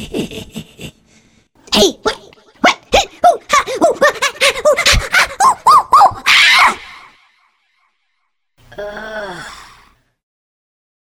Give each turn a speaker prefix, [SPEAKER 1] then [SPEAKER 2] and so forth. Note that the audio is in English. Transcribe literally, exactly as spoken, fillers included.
[SPEAKER 1] Hey, what? What? Ooh, ha, ooh, ah, ah, ooh, ah, ah, ooh, ooh, ooh, ah!
[SPEAKER 2] Ugh.